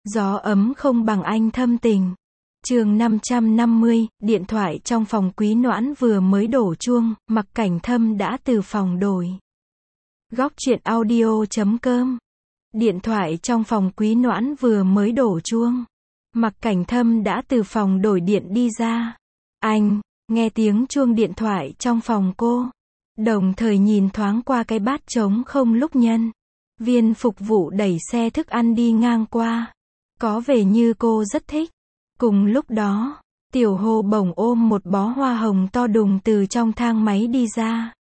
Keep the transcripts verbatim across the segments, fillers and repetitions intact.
Gió ấm không bằng anh thâm tình. Chương năm trăm năm mươi, điện thoại trong phòng Quý Noãn vừa mới đổ chuông, Mặc Cảnh Thâm đã từ phòng đổi. Góc truyện audio chấm com. Điện thoại trong phòng Quý Noãn vừa mới đổ chuông, Mặc Cảnh Thâm đã từ phòng đổi điện đi ra. Anh, nghe tiếng chuông điện thoại trong phòng cô, đồng thời nhìn thoáng qua cái bát trống không lúc nhân viên phục vụ đẩy xe thức ăn đi ngang qua. Có vẻ như cô rất thích. Cùng lúc đó, Tiểu Hồ bỗng ôm một bó hoa hồng to đùng từ trong thang máy đi ra.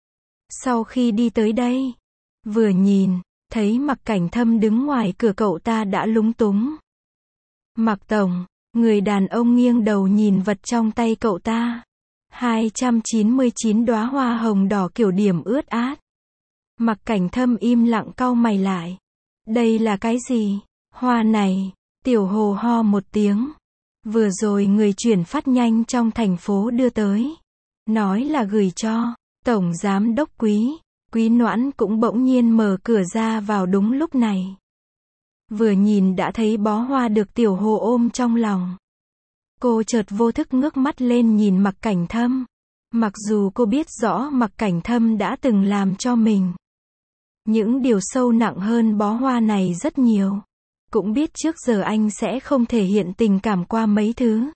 Sau khi đi tới đây, vừa nhìn, thấy Mặc Cảnh Thâm đứng ngoài cửa, cậu ta đã lúng túng. Mặc tổng, người đàn ông nghiêng đầu nhìn vật trong tay cậu ta. hai trăm chín mươi chín đóa hoa hồng đỏ kiểu điểm ướt át. Mặc Cảnh Thâm im lặng cau mày lại. Đây là cái gì? Hoa này. Tiểu Hồ ho một tiếng. Vừa rồi người chuyển phát nhanh trong thành phố đưa tới. Nói là gửi cho Tổng Giám đốc Quý. Quý Noãn cũng bỗng nhiên mở cửa ra vào đúng lúc này. Vừa nhìn đã thấy bó hoa được Tiểu Hồ ôm trong lòng. Cô chợt vô thức ngước mắt lên nhìn Mặc Cảnh Thâm. Mặc dù cô biết rõ Mặc Cảnh Thâm đã từng làm cho mình những điều sâu nặng hơn bó hoa này rất nhiều. Cũng biết trước giờ anh sẽ không thể hiện tình cảm qua mấy thứ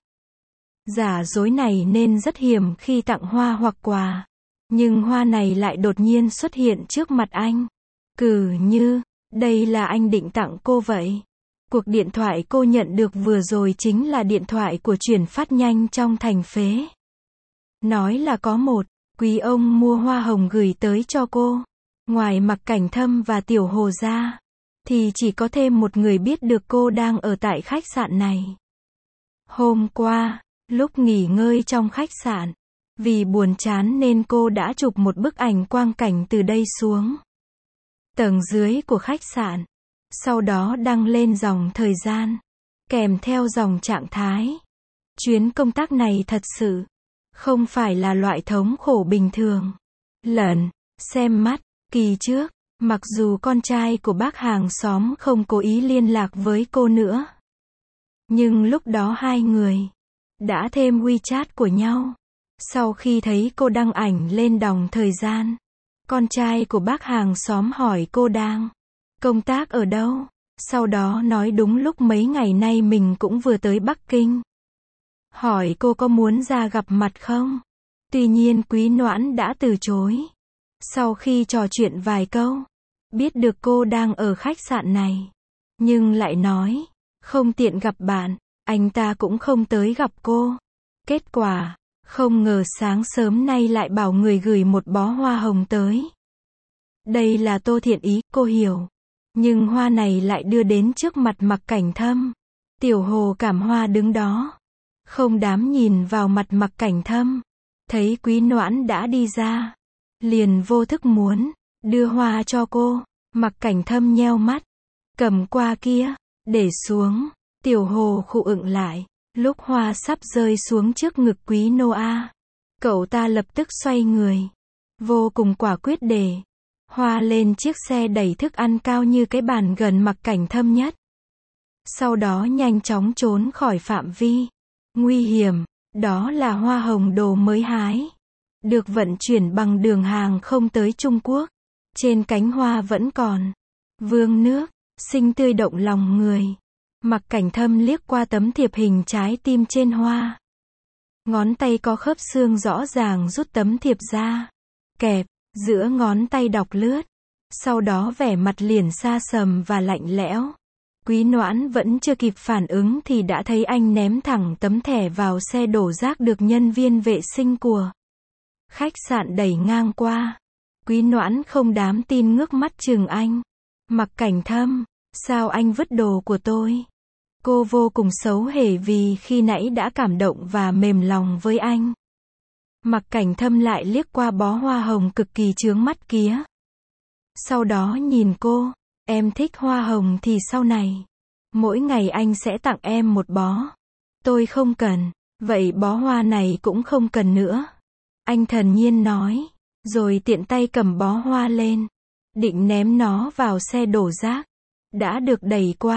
giả dối này nên rất hiếm khi tặng hoa hoặc quà. Nhưng hoa này lại đột nhiên xuất hiện trước mặt anh. Cứ như, đây là anh định tặng cô vậy. Cuộc điện thoại cô nhận được vừa rồi chính là điện thoại của chuyển phát nhanh trong thành phế. Nói là có một quý ông mua hoa hồng gửi tới cho cô. Ngoài Mặc Cảnh Thâm và Tiểu Hồ ra, thì chỉ có thêm một người biết được cô đang ở tại khách sạn này. Hôm qua, lúc nghỉ ngơi trong khách sạn, vì buồn chán nên cô đã chụp một bức ảnh quang cảnh từ đây xuống tầng dưới của khách sạn. Sau đó đăng lên dòng thời gian, kèm theo dòng trạng thái. Chuyến công tác này thật sự không phải là loại thống khổ bình thường. Lận, xem mắt, kỳ trước, mặc dù con trai của bác hàng xóm không cố ý liên lạc với cô nữa, nhưng lúc đó hai người đã thêm WeChat của nhau. Sau khi thấy cô đăng ảnh lên dòng thời gian, con trai của bác hàng xóm hỏi cô đang công tác ở đâu. Sau đó nói đúng lúc mấy ngày nay mình cũng vừa tới Bắc Kinh. Hỏi cô có muốn ra gặp mặt không? Tuy nhiên Quý Noãn đã từ chối. Sau khi trò chuyện vài câu, biết được cô đang ở khách sạn này, nhưng lại nói không tiện gặp bạn, anh ta cũng không tới gặp cô. Kết quả, không ngờ sáng sớm nay lại bảo người gửi một bó hoa hồng tới. Đây là Tô Thiện Ý, cô hiểu. Nhưng hoa này lại đưa đến trước mặt Mặc Cảnh Thâm. Tiểu Hồ cảm hoa đứng đó, không dám nhìn vào mặt Mặc Cảnh Thâm. Thấy Quý Noãn đã đi ra, liền vô thức muốn đưa hoa cho cô. Mặc Cảnh Thâm nheo mắt, cầm qua kia, để xuống. Tiểu Hồ khụ ựng lại. Lúc hoa sắp rơi xuống trước ngực Quý Noa, cậu ta lập tức xoay người, vô cùng quả quyết để hoa lên chiếc xe đẩy thức ăn cao như cái bàn gần Mặc Cảnh Thâm nhất. Sau đó nhanh chóng trốn khỏi phạm vi nguy hiểm. Đó là hoa hồng đồ mới hái, được vận chuyển bằng đường hàng không tới Trung Quốc. Trên cánh hoa vẫn còn vương nước, xinh tươi động lòng người. Mặc Cảnh Thâm liếc qua tấm thiệp hình trái tim trên hoa. Ngón tay có khớp xương rõ ràng rút tấm thiệp ra, kẹp giữa ngón tay đọc lướt. Sau đó vẻ mặt liền xa sầm và lạnh lẽo. Quý Noãn vẫn chưa kịp phản ứng thì đã thấy anh ném thẳng tấm thẻ vào xe đổ rác được nhân viên vệ sinh của khách sạn đẩy ngang qua. Quý Noãn không dám tin ngước mắt chừng anh. Mặc Cảnh Thâm, sao anh vứt đồ của tôi? Cô vô cùng xấu hổ vì khi nãy đã cảm động và mềm lòng với anh. Mặc Cảnh Thâm lại liếc qua bó hoa hồng cực kỳ chướng mắt kia. Sau đó nhìn cô, em thích hoa hồng thì sau này mỗi ngày anh sẽ tặng em một bó. Tôi không cần, vậy bó hoa này cũng không cần nữa. Anh thản nhiên nói, rồi tiện tay cầm bó hoa lên, định ném nó vào xe đổ rác đã được đẩy qua.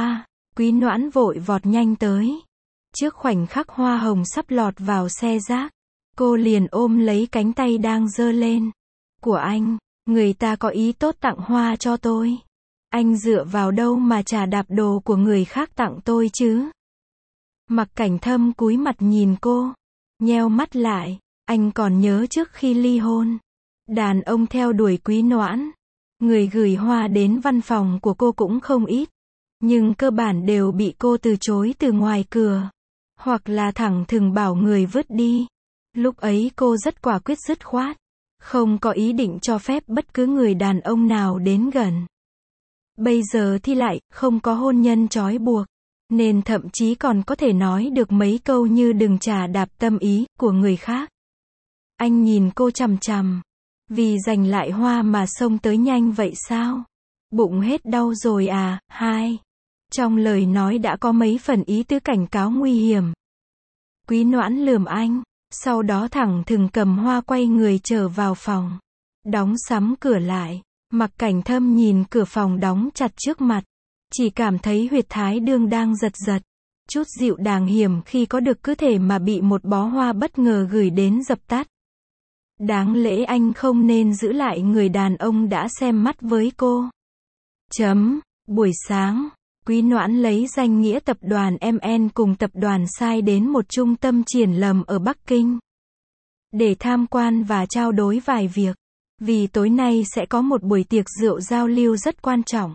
Quý Noãn vội vọt nhanh tới. Trước khoảnh khắc hoa hồng sắp lọt vào xe rác, cô liền ôm lấy cánh tay đang giơ lên của anh. Người ta có ý tốt tặng hoa cho tôi. Anh dựa vào đâu mà chà đạp đồ của người khác tặng tôi chứ? Mặc Cảnh Thâm cúi mặt nhìn cô, nheo mắt lại. Anh còn nhớ trước khi ly hôn, đàn ông theo đuổi Quý Noãn, người gửi hoa đến văn phòng của cô cũng không ít, nhưng cơ bản đều bị cô từ chối từ ngoài cửa, hoặc là thẳng thừng bảo người vứt đi. Lúc ấy cô rất quả quyết dứt khoát, không có ý định cho phép bất cứ người đàn ông nào đến gần. Bây giờ thì lại không có hôn nhân trói buộc, nên thậm chí còn có thể nói được mấy câu như đừng chà đạp tâm ý của người khác. Anh nhìn cô chằm chằm. Vì giành lại hoa mà xông tới nhanh vậy sao? Bụng hết đau rồi à? Hai. Trong lời nói đã có mấy phần ý tứ cảnh cáo nguy hiểm. Quý Noãn lườm anh, sau đó thẳng thừng cầm hoa quay người trở vào phòng, đóng sắm cửa lại. Mặc Cảnh Thâm nhìn cửa phòng đóng chặt trước mặt, chỉ cảm thấy huyệt thái dương đang giật giật, chút dịu dàng hiểm khi có được cứ thể mà bị một bó hoa bất ngờ gửi đến dập tắt. Đáng lẽ anh không nên giữ lại người đàn ông đã xem mắt với cô. Chấm. Buổi sáng, Quý Noãn lấy danh nghĩa tập đoàn em en cùng tập đoàn sai đến một trung tâm triển lãm ở Bắc Kinh để tham quan và trao đổi vài việc. Vì tối nay sẽ có một buổi tiệc rượu giao lưu rất quan trọng,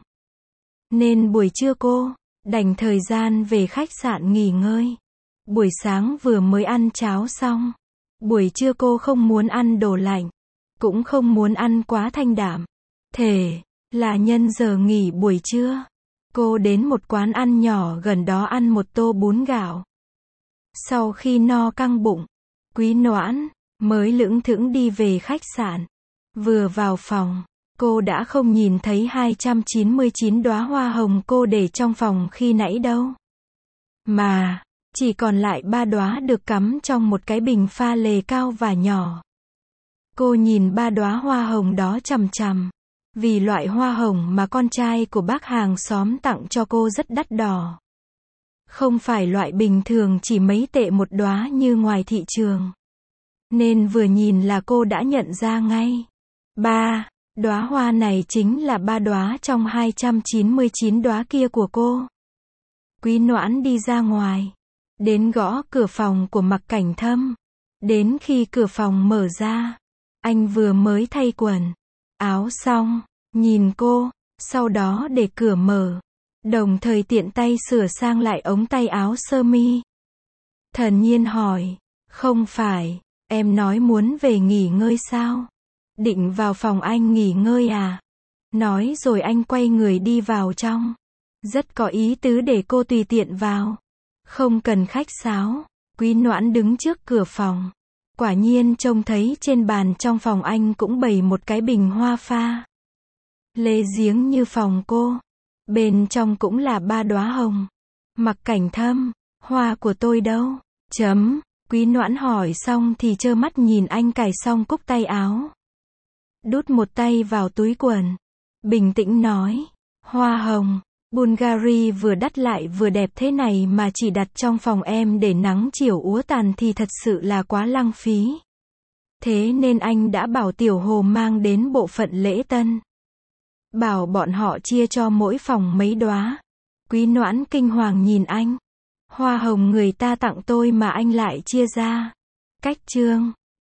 nên buổi trưa cô dành thời gian về khách sạn nghỉ ngơi. Buổi sáng vừa mới ăn cháo xong. Buổi trưa cô không muốn ăn đồ lạnh, cũng không muốn ăn quá thanh đạm. Thế là nhân giờ nghỉ buổi trưa, cô đến một quán ăn nhỏ gần đó ăn một tô bún gạo. Sau khi no căng bụng, Quý Noãn mới lững thững đi về khách sạn. Vừa vào phòng, cô đã không nhìn thấy hai trăm chín mươi chín đóa hoa hồng cô để trong phòng khi nãy đâu. Mà chỉ còn lại ba đóa được cắm trong một cái bình pha lê cao và nhỏ. Cô nhìn ba đóa hoa hồng đó chằm chằm, vì loại hoa hồng mà con trai của bác hàng xóm tặng cho cô rất đắt đỏ. Không phải loại bình thường chỉ mấy tệ một đóa như ngoài thị trường. Nên vừa nhìn là cô đã nhận ra ngay. Ba đóa hoa này chính là ba đóa trong hai trăm chín mươi chín đóa kia của cô. Quý Noãn đi ra ngoài, đến gõ cửa phòng của Mặc Cảnh Thâm. Đến khi cửa phòng mở ra, anh vừa mới thay quần áo xong, nhìn cô, sau đó để cửa mở, đồng thời tiện tay sửa sang lại ống tay áo sơ mi. Thản nhiên hỏi, không phải, em nói muốn về nghỉ ngơi sao? Định vào phòng anh nghỉ ngơi à? Nói rồi anh quay người đi vào trong. Rất có ý tứ để cô tùy tiện vào. Không cần khách sáo. Quý Noãn đứng trước cửa phòng. Quả nhiên trông thấy trên bàn trong phòng anh cũng bày một cái bình hoa pha lê giếng như phòng cô. Bên trong cũng là ba đóa hồng. Mặc Cảnh Thâm, hoa của tôi đâu? Chấm. Quý Noãn hỏi xong thì trơ mắt nhìn anh cài xong cúc tay áo, đút một tay vào túi quần, bình tĩnh nói, hoa hồng Bulgari vừa đắt lại vừa đẹp thế này mà chỉ đặt trong phòng em để nắng chiều úa tàn thì thật sự là quá lãng phí. Thế nên anh đã bảo Tiểu Hồ mang đến bộ phận lễ tân, bảo bọn họ chia cho mỗi phòng mấy đóa. Quý Noãn kinh hoàng nhìn anh. Hoa hồng người ta tặng tôi mà anh lại chia ra. Cách trương.